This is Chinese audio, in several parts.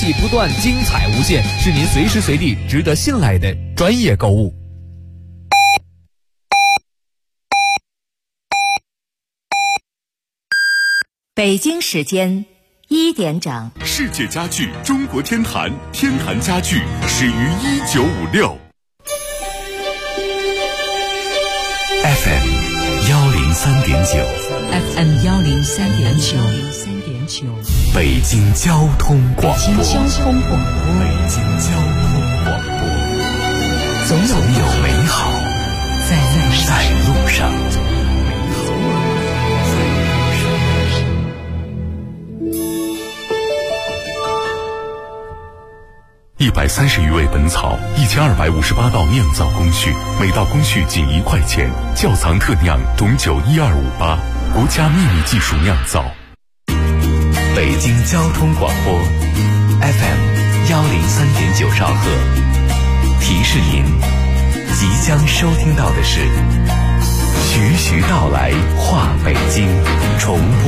细不断，精彩无限，是您随时随地值得信赖的专业购物。 北京时间1点整， 世界家具中国天坛，天坛家具始于1956。FM 103.9， 北京交通广播，总有美好在路上。130余味本草，1258道酿造工序，每道工序仅1块钱。窖藏特酿种酒12588，国家秘密技术酿造。北京交通广播 FM 103.9兆赫，提示您即将收听到的是徐徐道来话北京重播。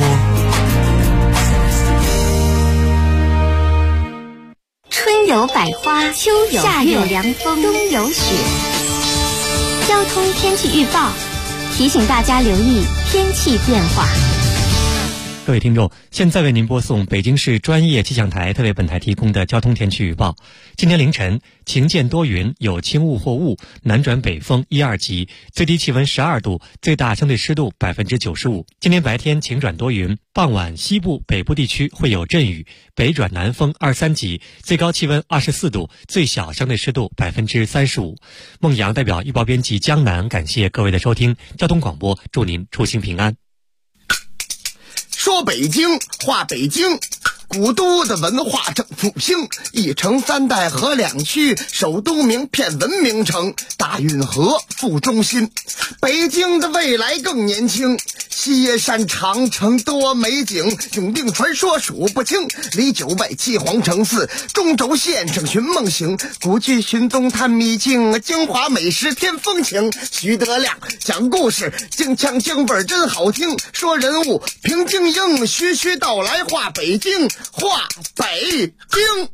春有百花，秋有夏有凉风，冬有雪。交通天气预报提醒大家留意天气变化。 各位听众，现在为您播送北京市专业气象台特为本台提供的交通天气预报。今天凌晨晴间多云，有轻雾或雾，南转北风1、2级，最低气温12度，最大相对湿度95%。今天白天晴转多云，傍晚西部、北部地区会有阵雨，北转南风2、3级，最高气温24度，最小相对湿度35%。孟阳代表预报编辑江南感谢各位的收听，交通广播祝您出行平安。 说北京话北京，古都的文化正复兴，一城3代河2区，首都名片文明城，大运河副中心。北京的未来更年轻，西山长城多美景，永定传说数不清，离9外7皇城4，中轴线上寻梦行，古剧寻踪探秘境，京华美食添风情。徐德亮讲故事，京腔京味真好听，说人物评京英，徐徐道来话北京，话北京。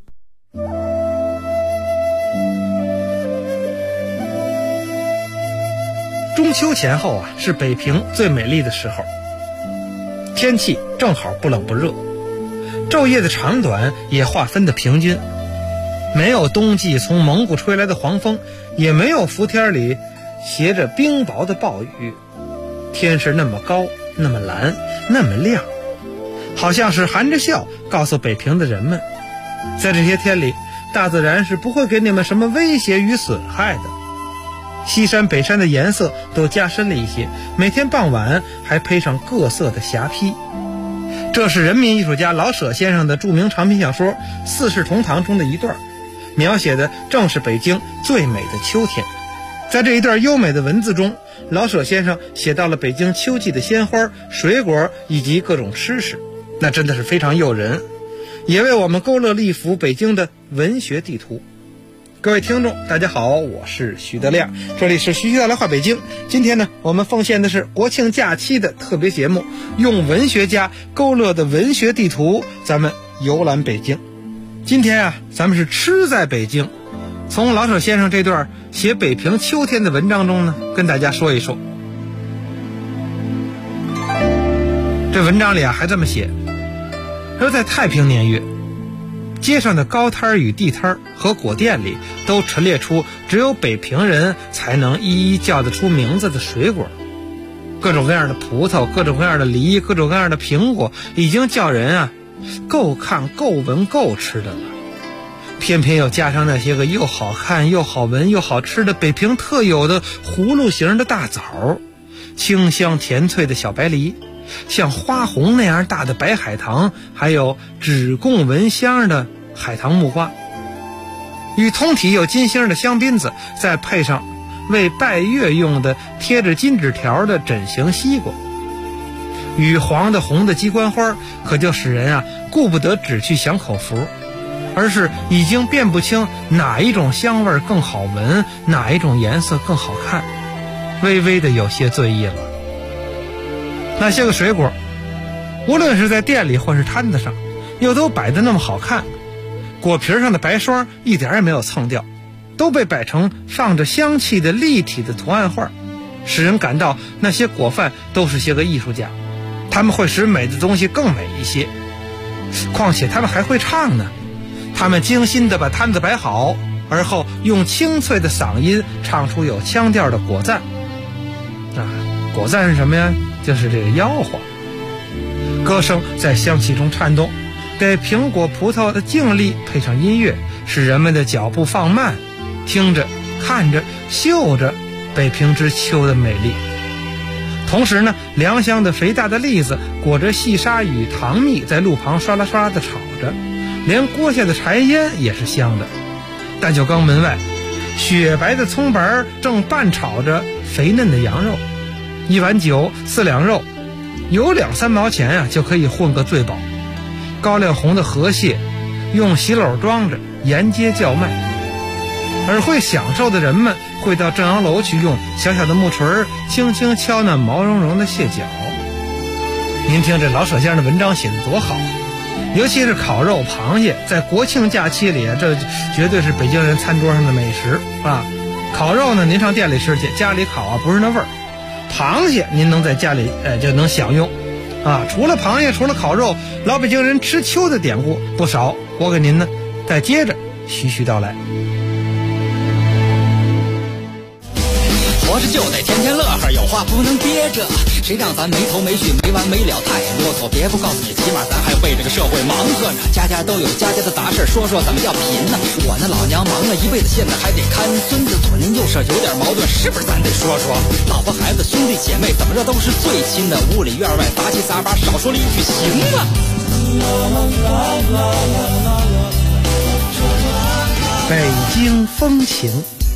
中秋前后是北平最美丽的时候，天气正好不冷不热，昼夜的长短也划分的平均，没有冬季从蒙古吹来的黄风，也没有伏天里携着冰雹的暴雨，天是那么高，那么蓝，那么亮，好像是含着笑告诉北平的人们，在这些天里，大自然是不会给你们什么威胁与损害的。西山北山的颜色都加深了一些，每天傍晚还配上各色的霞帔。这是人民艺术家老舍先生的著名长篇小说《四世同堂》中的一段，描写的正是北京最美的秋天。在这一段优美的文字中，老舍先生写到了北京秋季的鲜花、水果以及各种吃食，那真的是非常诱人，也为我们勾勒了一幅北京的文学地图。各位听众大家好，我是徐德亮，这里是徐徐道来话北京。今天呢，我们奉献的是国庆假期的特别节目，用文学家勾勒的文学地图，咱们游览北京。今天咱们是吃在北京，从老舍先生这段写北平秋天的文章中呢，跟大家说一说。这文章里还这么写，说在太平年月，街上的高摊与地摊和果店里都陈列出只有北平人才能一一叫得出名字的水果，各种各样的葡萄，各种各样的梨，各种各样的苹果，已经叫人够看够闻够吃的了。偏偏又加上那些个又好看又好闻又好吃的北平特有的葫芦形的大枣，清香甜脆的小白梨，像花红那样大的白海棠，还有只供闻香的海棠木瓜，与通体有金星的香槟子，再配上为拜月用的贴着金纸条的枕形西瓜，与黄的红的鸡冠花，可就使人顾不得只去享口福，而是已经辨不清哪一种香味更好闻，哪一种颜色更好看，微微的有些醉意了。那些个水果，无论是在店里或是摊子上，又都摆得那么好看， 果皮上的白霜一点也没有蹭掉，都被摆成放着香气的立体的图案画，使人感到那些果贩都是些个艺术家，他们会使美的东西更美一些。况且他们还会唱呢，他们精心地把摊子摆好，而后用清脆的嗓音唱出有腔调的果赞。果赞是什么呀？就是这个吆喝。歌声在香气中颤动，给苹果葡萄的静力配上音乐，使人们的脚步放慢，听着看着嗅着北平之秋的美丽。同时呢，良香的肥大的栗子裹着细沙与糖蜜在路旁刷啦刷啦地炒着，连锅下的柴烟也是香的。大酒缸门外，雪白的葱白正拌炒着肥嫩的羊肉，一碗酒4两肉，有2-3毛钱就可以混个醉饱。高粱红的河蟹用席篓装着，沿街叫卖。而会享受的人们会到正阳楼去用小小的木锤轻轻敲那毛茸茸的蟹脚。您听这老舍先生的文章写得多好，尤其是烤肉螃蟹，在国庆假期里这绝对是北京人餐桌上的美食啊。烤肉呢，您上店里吃去，家里烤不是那味儿。螃蟹您能在家里就能享用啊。除了螃蟹，除了烤肉，老北京人吃秋的典故不少，我给您呢再接着徐徐道来。 活着就得天天乐呵，有话不能憋着，谁让咱没头没绪没完没了太啰嗦。别不告诉你，起码咱还为这个社会忙活呢。家家都有家家的杂事，说说怎么叫贫呢？我那老娘忙了一辈子，现在还得看孙子，左邻右舍有点矛盾，是不是咱得说说？老婆孩子兄弟姐妹怎么着都是最亲的，屋里院外杂七杂八，少说了一句行吗？ 北京风情。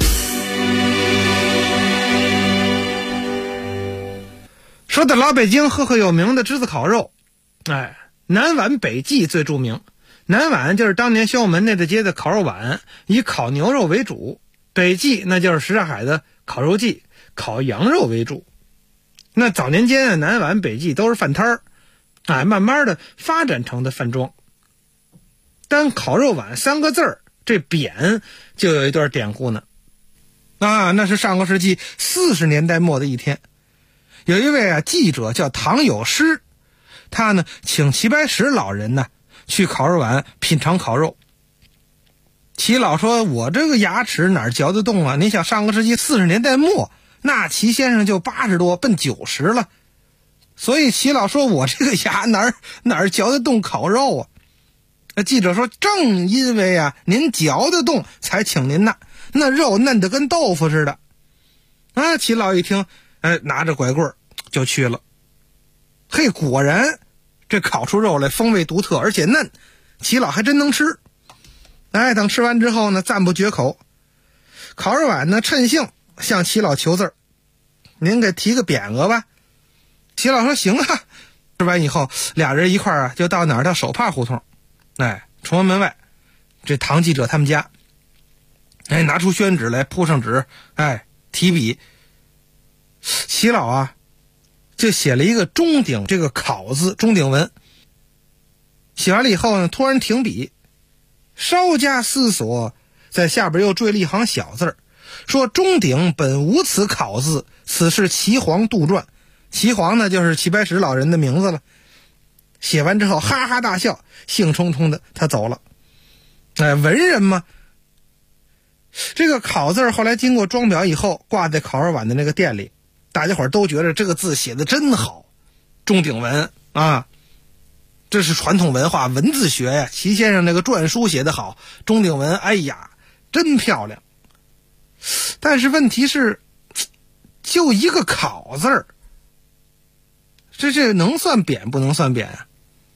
说到老北京赫赫有名的栀子烤肉，南碗北记最著名。南碗就是当年宣武门内的街的烤肉碗，以烤牛肉为主；北记那就是什刹海的烤肉记，烤羊肉为主。那早年间南碗北记都是饭摊儿，慢慢的发展成的饭庄。单烤肉碗3个字儿，这匾就有一段典故呢。那是上个世纪40年代末的一天，有一位记者叫唐有诗，他呢请齐白石老人呢去烤肉碗品尝烤肉。齐老说，我这个牙齿哪嚼得动啊？你想上个世纪40年代末，那齐先生就80多奔90了，所以齐老说，我这个牙哪嚼得动烤肉啊？那记者说，正因为您嚼得动才请您呢，那肉嫩得跟豆腐似的。齐老一听，拿着拐棍就去了。嘿，果然这烤出肉来风味独特，而且嫩，齐老还真能吃。等吃完之后呢，赞不绝口。烤肉碗呢趁兴向齐老求字，您给提个匾额吧。齐老说行啊。吃完以后，俩人一块儿就到哪儿？到手帕胡同。崇文门外，这唐记者他们家，拿出宣纸来，铺上纸，提笔。齐老就写了一个钟鼎，这个烤字，钟鼎文。写完了以后呢，突然停笔，稍加思索，在下边又缀了一行小字，说钟鼎本无此烤字，此是齐黄杜撰。齐黄呢，就是齐白石老人的名字了。写完之后哈哈大笑，兴冲冲的他走了。文人嘛。这个烤字后来经过装裱以后，挂在烤肉碗的那个店里，大家伙都觉得这个字写的真好。钟鼎文这是传统文化文字学呀。齐先生那个篆书写得好，钟鼎文真漂亮。但是问题是，就一个烤字儿，这能算匾不能算匾啊？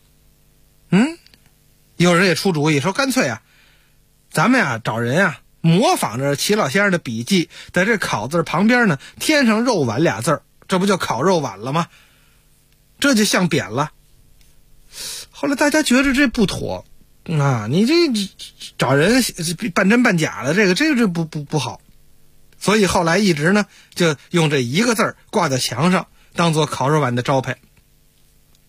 有人也出主意说，干脆咱们找人模仿着齐老先生的笔记，在这烤字旁边呢添上肉碗俩字，这不就烤肉碗了吗？这就像匾了。后来大家觉得这不妥你这找人半真半假的，这不好。所以后来一直呢就用这一个字挂在墙上，当做烤肉碗的招牌。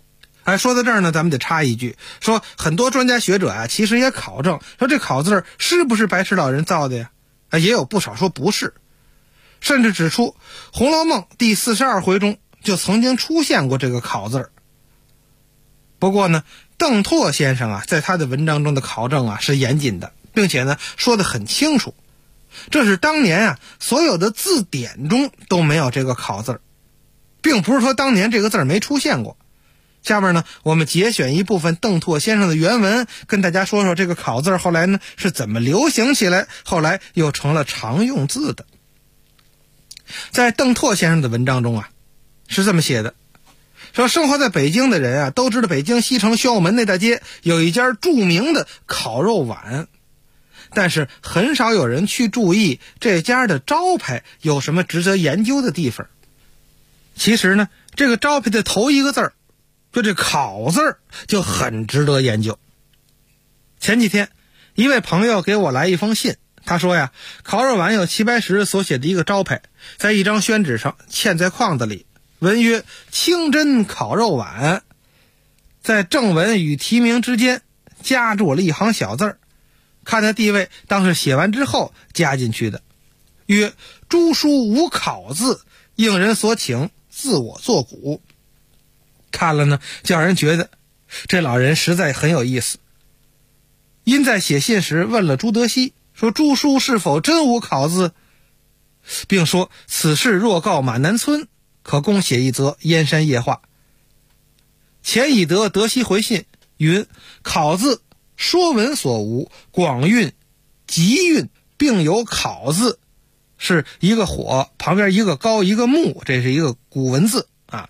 说到这儿呢，咱们得插一句，说很多专家学者啊，其实也考证说这考字是不是白石老人造的呀？也有不少说不是，甚至指出《红楼梦》第42回中就曾经出现过这个考字。不过呢，邓拓先生在他的文章中的考证是严谨的，并且呢说得很清楚，这是当年所有的字典中都没有这个考字，并不是说当年这个字没出现过。下面呢，我们节选一部分邓拓先生的原文，跟大家说说这个考字后来呢是怎么流行起来，后来又成了常用字的。在邓拓先生的文章中是这么写的，说生活在北京的人都知道北京西城宣武门那大街有一家著名的烤肉碗，但是很少有人去注意这家的招牌有什么值得研究的地方。其实呢，这个招牌的头一个字就这烤字就很值得研究。前几天一位朋友给我来一封信，他说烤肉碗有齐白石所写的一个招牌，在一张宣纸上嵌在框子里，文曰清真烤肉碗，在正文与题名之间加注了一行小字，看他地位当是写完之后加进去的，曰朱书无考字，应人所请，自我作古。看了呢，叫人觉得这老人实在很有意思。因在写信时问了朱德熙，说朱书是否真无考字，并说此事若告马南村，可供写一则燕山夜话。前已得德熙回信云，考字说文所无，广韵集韵，并有考字，是一个火旁边一个高一个木，这是一个古文字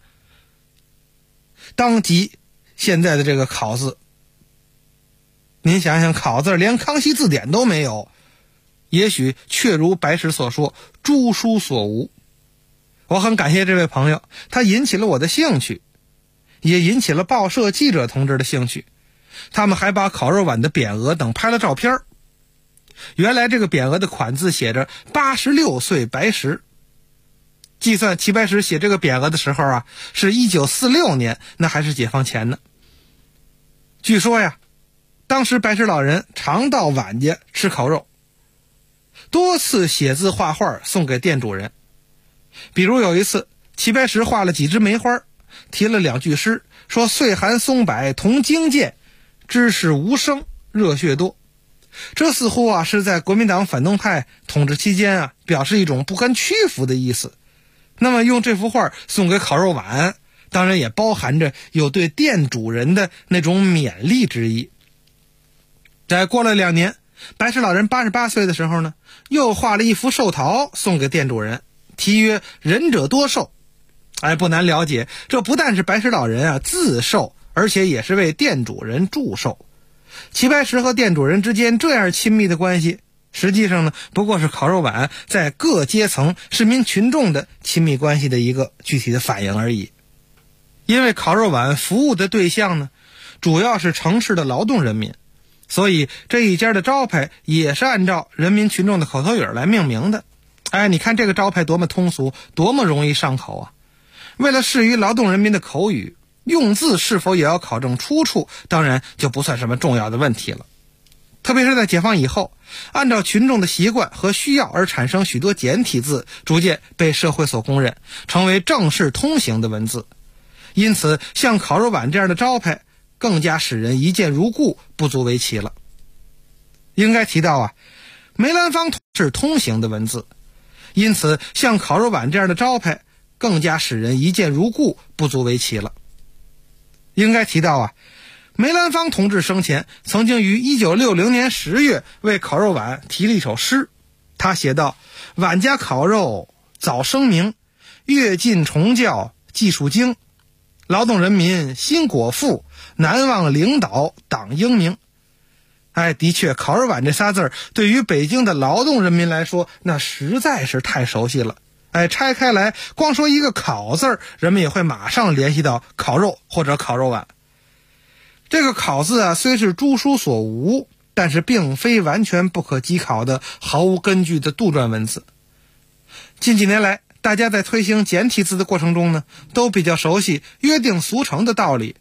当即现在的这个考字。您想想，考字连康熙字典都没有，也许确如白石所说，诸书所无。我很感谢这位朋友，他引起了我的兴趣，也引起了报社记者同志的兴趣。他们还把烤肉碗的匾额等拍了照片。原来这个匾额的款字写着86岁白石，计算齐白石写这个匾额的时候是1946年，那还是解放前呢。据说当时白石老人常到碗家吃烤肉，多次写字画画送给店主人。比如有一次，齐白石画了几枝梅花，题了2句诗，说岁寒松柏同荆剑，知识无声热血多。这似乎是在国民党反动派统治期间表示一种不甘屈服的意思。那么用这幅画送给烤肉碗，当然也包含着有对店主人的那种勉励之意。在过了2年，白石老人88岁的时候呢，又画了一幅寿桃送给店主人，题曰仁者多寿。不难了解，这不但是白石老人自寿，而且也是为店主人祝寿。齐白石和店主人之间这样亲密的关系，实际上呢，不过是烤肉碗在各阶层市民群众的亲密关系的一个具体的反应而已。因为烤肉碗服务的对象呢，主要是城市的劳动人民，所以这一家的招牌也是按照人民群众的口头语来命名的。你看这个招牌多么通俗，多么容易上口为了适于劳动人民的口语，用字是否也要考证出处，当然就不算什么重要的问题了。特别是在解放以后，按照群众的习惯和需要而产生许多简体字，逐渐被社会所公认，成为正式通行的文字。因此像烤肉碗这样的招牌更加使人一见如故，不足为奇了。应该提到梅兰芳是通行的文字，因此像烤肉碗这样的招牌更加使人一见如故，不足为奇了。应该提到梅兰芳同志生前曾经于1960年10月为烤肉碗题了一首诗。他写道：碗家烤肉早声明，阅尽重教技术精，劳动人民心果腹，难忘领导党英明。的确，烤肉碗这仨字对于北京的劳动人民来说，那实在是太熟悉了。拆开来，光说一个烤字，人们也会马上联系到烤肉或者烤肉碗。这个烤字虽是诸书所无，但是并非完全不可稽考的毫无根据的杜撰文字。近几年来，大家在推行简体字的过程中呢，都比较熟悉约定俗成的道理，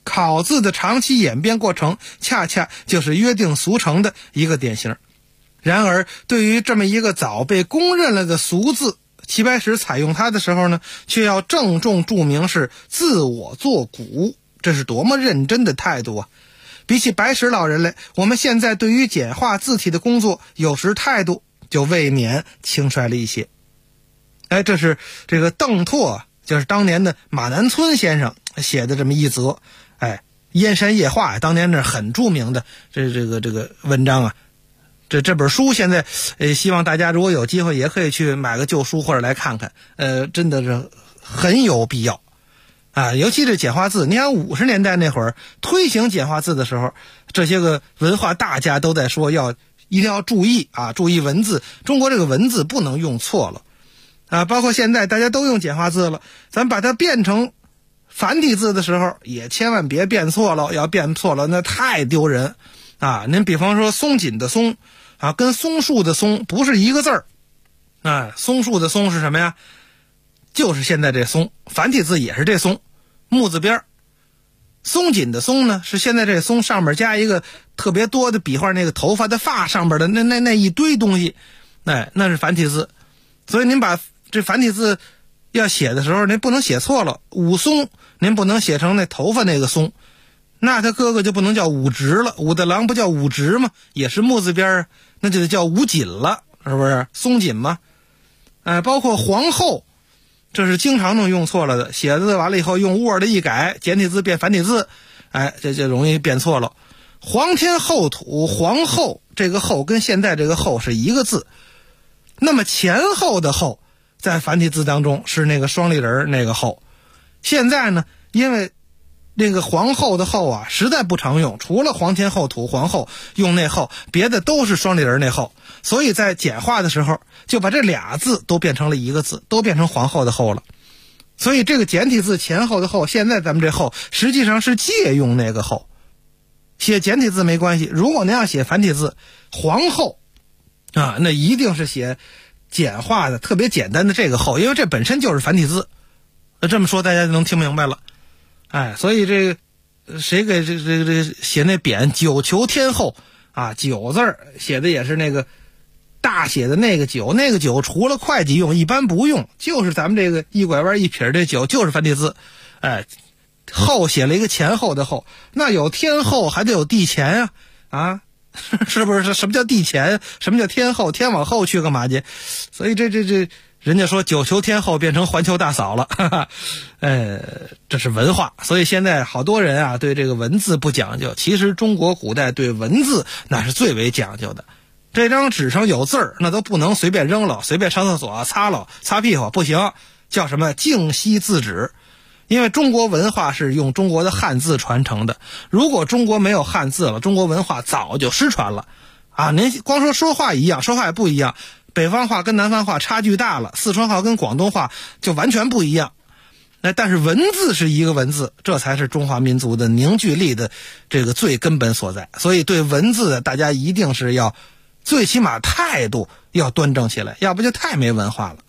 考字的长期演变过程恰恰就是约定俗成的一个典型。然而对于这么一个早被公认了的俗字，齐白石采用它的时候呢，却要郑重注明是自我作古，这是多么认真的态度啊！比起白石老人来，我们现在对于简化字体的工作，有时态度就未免轻率了一些。这是这个邓拓，就是当年的马南村先生写的这么一则，燕山夜话，当年是很著名的这个文章啊。这本书现在希望大家如果有机会也可以去买个旧书或者来看看，真的是很有必要啊！尤其是简化字，你看50年代那会儿推行简化字的时候，这些个文化大家都在说一定要注意啊，注意文字，中国这个文字不能用错了啊！包括现在大家都用简化字了，咱把它变成繁体字的时候，也千万别变错了，要变错了那太丢人啊！您比方说松紧的松啊，跟松树的松不是一个字儿啊，松树的松是什么呀？就是现在这松，繁体字也是这松，木字边。松紧的松呢，是现在这松上面加一个特别多的笔画，那个头发的发上边的那一堆东西，那是繁体字。所以您把这繁体字要写的时候，您不能写错了。武松您不能写成那头发那个松，那他哥哥就不能叫武直了。武大郎不叫武直吗？也是木字边，那就得叫武紧了，是不是？松紧吗？包括皇后，这是经常能用错了的，写字完了以后用 Word 一改，简体字变繁体字，这就容易变错了。皇天后土，皇后这个后跟现在这个后是一个字，那么前后的后在繁体字当中是那个双立人那个后。现在呢，因为那个皇后的后啊实在不常用，除了皇天后土皇后用那后，别的都是双立人那后，所以在简化的时候就把这俩字都变成了一个字，都变成皇后的后了。所以这个简体字前后的后，现在咱们这后实际上是借用那个后。写简体字没关系，如果您要写繁体字皇后啊，那一定是写简化的特别简单的这个后，因为这本身就是繁体字。这么说大家就能听明白了。所以这个谁给这写那匾九求天后啊，九字写的也是那个大写的那个九，那个九除了会计用一般不用，就是咱们这个一拐弯一撇这九就是繁体字。后写了一个前后的后，那有天后还得有地前啊，是不是？什么叫地前？什么叫天后？天往后去干嘛去？所以这人家说九求天后变成环球大嫂了，哈哈，这是文化。所以现在好多人啊对这个文字不讲究，其实中国古代对文字那是最为讲究的。这张纸上有字儿，那都不能随便扔了，随便上厕所擦了擦屁股不行，叫什么净惜字纸。因为中国文化是用中国的汉字传承的，如果中国没有汉字了，中国文化早就失传了啊！您光说话一样，说话也不一样，北方话跟南方话差距大了，四川话跟广东话就完全不一样。但是文字是一个文字，这才是中华民族的凝聚力的这个最根本所在。所以对文字大家一定是要最起码态度要端正起来，要不就太没文化了。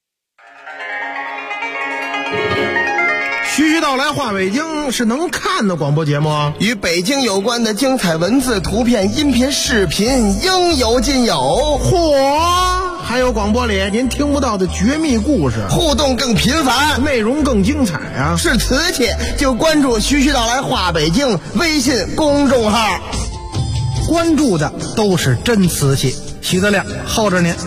徐徐道来话北京是能看的广播节目， 与北京有关的精彩文字、图片、音频、视频应有尽有。 嚯！还有广播里您听不到的绝密故事， 互动更频繁， 内容更精彩啊！ 是瓷器就关注徐徐道来话北京微信公众号， 关注的都是真瓷器。徐德亮候着您。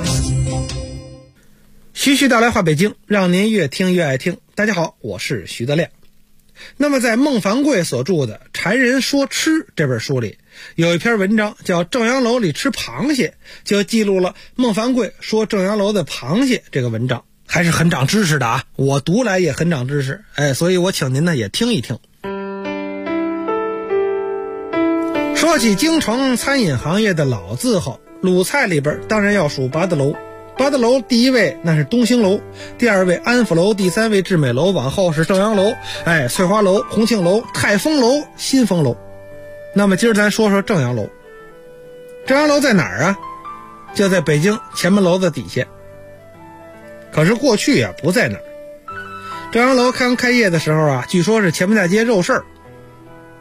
徐徐道来话北京，让您越听越爱听。大家好，我是徐德亮。那么在孟凡贵所著的《禅人说吃》这本书里，有一篇文章叫《正阳楼里吃螃蟹》，就记录了孟凡贵说正阳楼的螃蟹这个文章，还是很长知识的啊！我读来也很长知识，所以我请您呢也听一听。说起京城餐饮行业的老字号，鲁菜里边当然要数八德楼。八德楼第一位那是东兴楼，第二位安福楼，第三位致美楼，往后是正阳楼，翠花楼、洪庆楼、泰丰楼、新丰楼。那么今儿咱说说正阳楼。正阳楼在哪儿啊？就在北京前门楼子底下。可是过去啊不在那儿。正阳楼刚开业的时候啊，据说是前门大街肉市儿。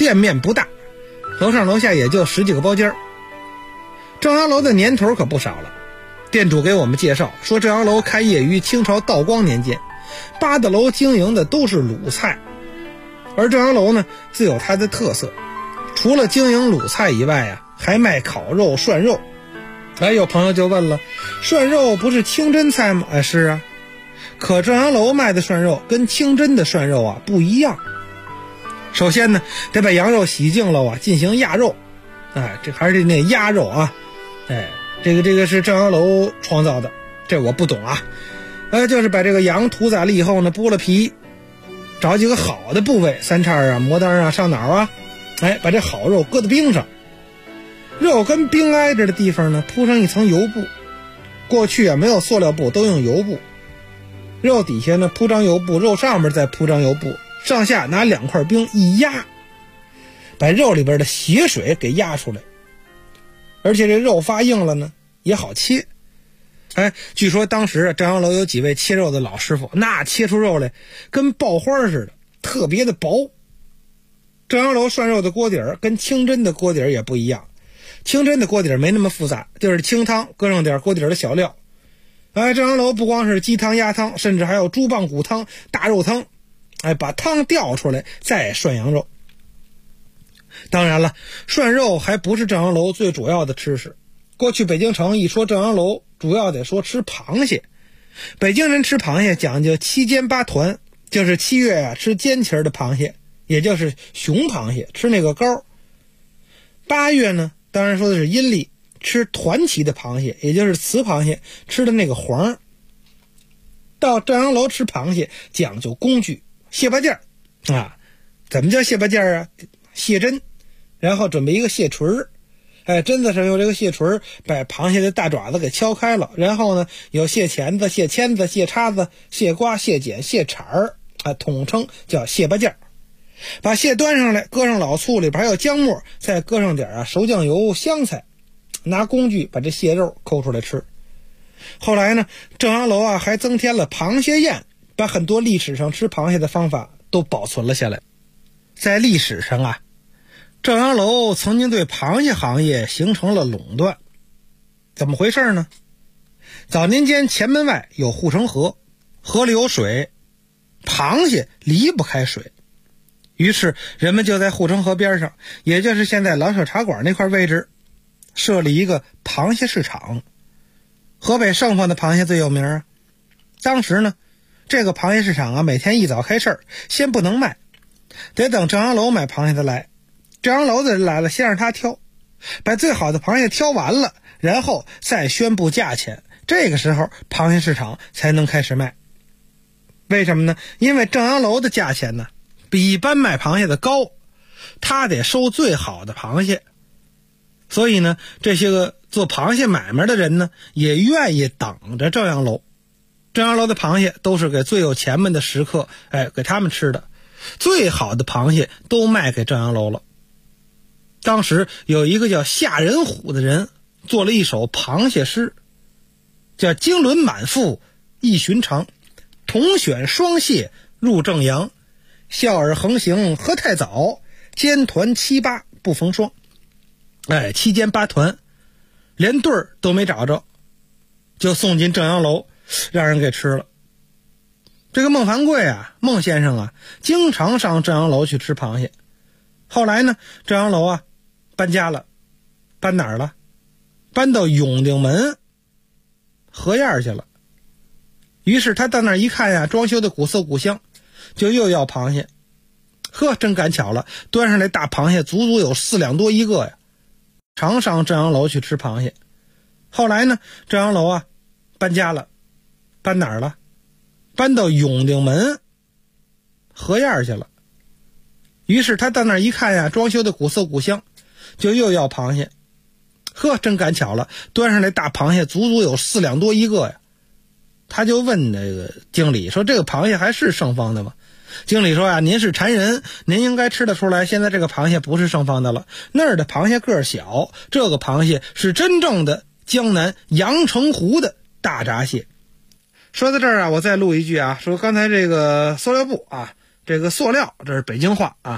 店面不大，楼上楼下也就10几个包间。正阳楼的年头可不少了。店主给我们介绍说，正阳楼开业于清朝道光年间，八大楼经营的都是鲁菜，而正阳楼呢自有它的特色，除了经营鲁菜以外啊，还卖烤肉、涮肉。有朋友就问了，涮肉不是清真菜吗？是啊，可正阳楼卖的涮肉跟清真的涮肉啊不一样。首先呢，得把羊肉洗净了啊，进行压肉。这还是那鸭肉啊。这个是正阳楼创造的，这我不懂啊。就是把这个羊屠宰了以后呢，剥了皮，找几个好的部位，三叉啊、模当啊、上脑啊，把这好肉搁在冰上。肉跟冰挨着的地方呢，铺上一层油布。过去啊没有塑料布，都用油布。肉底下呢铺张油布，肉上面再铺张油布，上下拿2块冰一压，把肉里边的血水给压出来。而且这肉发硬了呢也好切。据说当时正阳楼有几位切肉的老师傅，那切出肉来跟爆花似的，特别的薄。正阳楼涮肉的锅底儿跟清真的锅底儿也不一样，清真的锅底儿没那么复杂，就是清汤搁上点锅底儿的小料。正阳楼不光是鸡汤、鸭汤，甚至还有猪棒骨汤、大肉汤。把汤调出来再涮羊肉。当然了，涮肉还不是正阳楼最主要的吃食。过去北京城一说正阳楼，主要得说吃螃蟹。北京人吃螃蟹讲究7煎8团，就是7月吃尖鳍的螃蟹，也就是雄螃蟹，吃那个膏。8月呢，当然说的是阴历，吃团鳍的螃蟹，也就是雌螃蟹，吃的那个黄。到正阳楼吃螃蟹讲究工具，蟹八件怎么叫蟹八件啊？蟹针，然后准备一个蟹锤针子上用这个蟹锤把螃蟹的大爪子给敲开了，然后呢有蟹钳子、蟹签子、蟹叉子、蟹刮、蟹剪、蟹铲统称叫蟹八件。把蟹端上来，搁上老醋，里边还有姜末，再搁上点熟酱油、香菜，拿工具把这蟹肉抠出来吃。后来呢，正阳楼还增添了螃蟹宴，把很多历史上吃螃蟹的方法都保存了下来。在历史上正阳楼曾经对螃蟹行业形成了垄断。怎么回事呢？早年间前门外有护城河，河里有水，螃蟹离不开水，于是人们就在护城河边上，也就是现在老舍茶馆那块位置，设立一个螃蟹市场。河北盛放的螃蟹最有名当时呢，这个螃蟹市场每天一早开市，先不能卖，得等正阳楼买螃蟹的来。正阳楼的人来了，先让他挑，把最好的螃蟹挑完了，然后再宣布价钱，这个时候螃蟹市场才能开始卖。为什么呢？因为正阳楼的价钱呢比一般卖螃蟹的高，他得收最好的螃蟹，所以呢这些个做螃蟹买卖的人呢也愿意等着正阳楼。正阳楼的螃蟹都是给最有钱们的食客给他们吃的，最好的螃蟹都卖给正阳楼了。当时有一个叫夏仁虎的人做了一首螃蟹诗，叫经纶满腹一寻常，同选双蟹入正阳，笑饵横行何太早，煎团7、8不逢双。7煎8团连对儿都没找着，就送进正阳楼让人给吃了。这个孟凡贵孟先生经常上正阳楼去吃螃蟹。后来呢，正阳楼搬家了，搬哪儿了？搬到永定门河沿去了。于是他到那儿一看装修的古色古香，就又要螃蟹。真赶巧了，端上来大螃蟹足足有4两多一个常上正阳楼去吃螃蟹。后来呢，正阳楼搬家了，搬哪儿了？搬到永定门河沿去了。于是他到那儿一看装修的古色古香，就又要螃蟹。真赶巧了，端上来大螃蟹足足有4两多一个他就问那个经理说，这个螃蟹还是盛放的吗？经理说您是馋人，您应该吃得出来，现在这个螃蟹不是盛放的了，那儿的螃蟹个儿小，这个螃蟹是真正的江南阳澄湖的大闸蟹。说到这儿我再录一句说刚才这个塑料布这个塑料这是北京话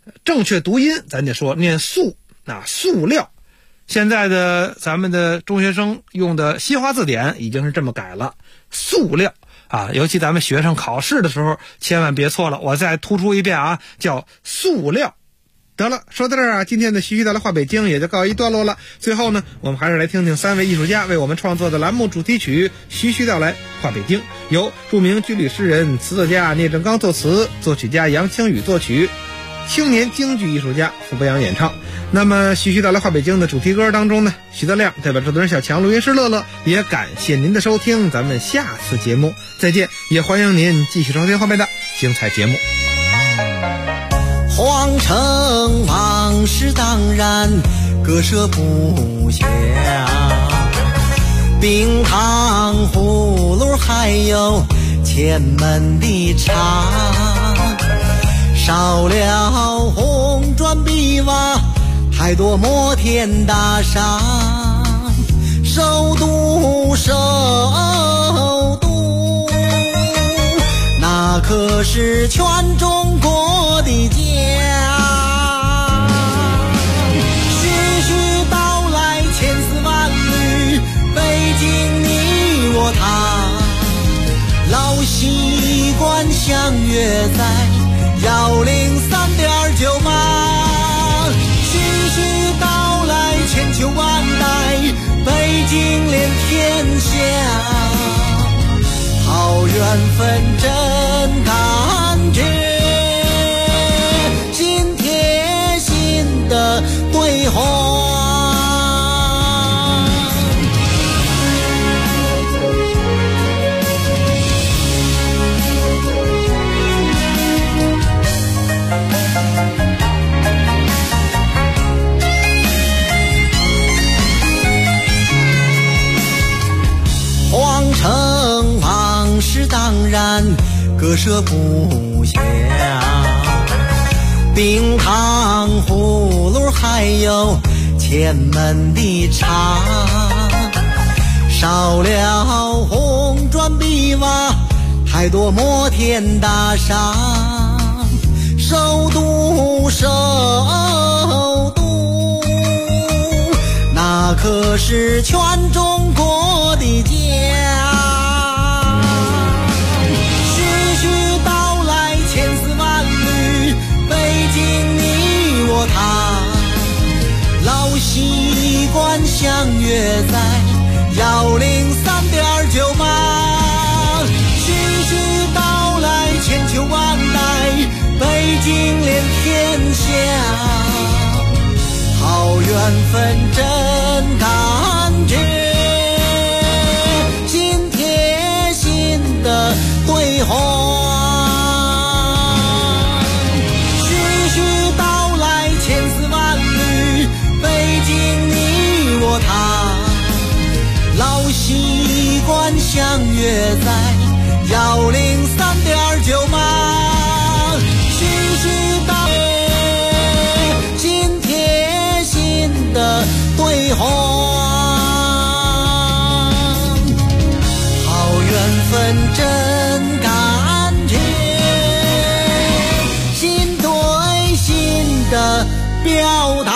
正确读音咱就说念塑啊，塑料。现在的咱们的中学生用的新华字典已经是这么改了，塑料啊，尤其咱们学生考试的时候千万别错了，我再突出一遍啊，叫塑料。得了，说到这儿啊，今天的徐徐道来话北京也就告一段落了。最后呢，我们还是来听听3位艺术家为我们创作的栏目主题曲《徐徐道来话北京》，由著名军旅诗人、词作家聂政刚作词，作曲家杨清宇作曲，青年京剧艺术家傅博洋演唱。那么徐徐道来话北京的主题歌当中呢，徐德亮代表制作人小强、录音师乐乐，也感谢您的收听，咱们下次节目再见，也欢迎您继续收听后面的精彩节目。 皇城往事当然割舍不下，冰糖葫芦还有前门的茶，少了红砖碧瓦，太多摩天大厦，首都首都，那可是全中国的家。徐徐道来千丝万缕，北京你我他，老习惯相约在103.9码。徐徐道来千秋万代，北京连天下，好缘分真感觉，心贴心的对话。皇城往事当然割舍不下，冰糖葫芦还有前门的茶，少了红砖碧瓦，太多摩天大厦，首都首都，那可是全中国的家。徐徐道来千丝万缕，北京你我他，老习惯相约在103.9码。徐徐道来千秋万代，北京连天下，好缘分真感觉，心贴心的对话。徐徐道来千丝万缕，北京你我他，老习惯相约在103.9码。徐徐道心贴心的对话，好缘分真感觉，心对心的表达。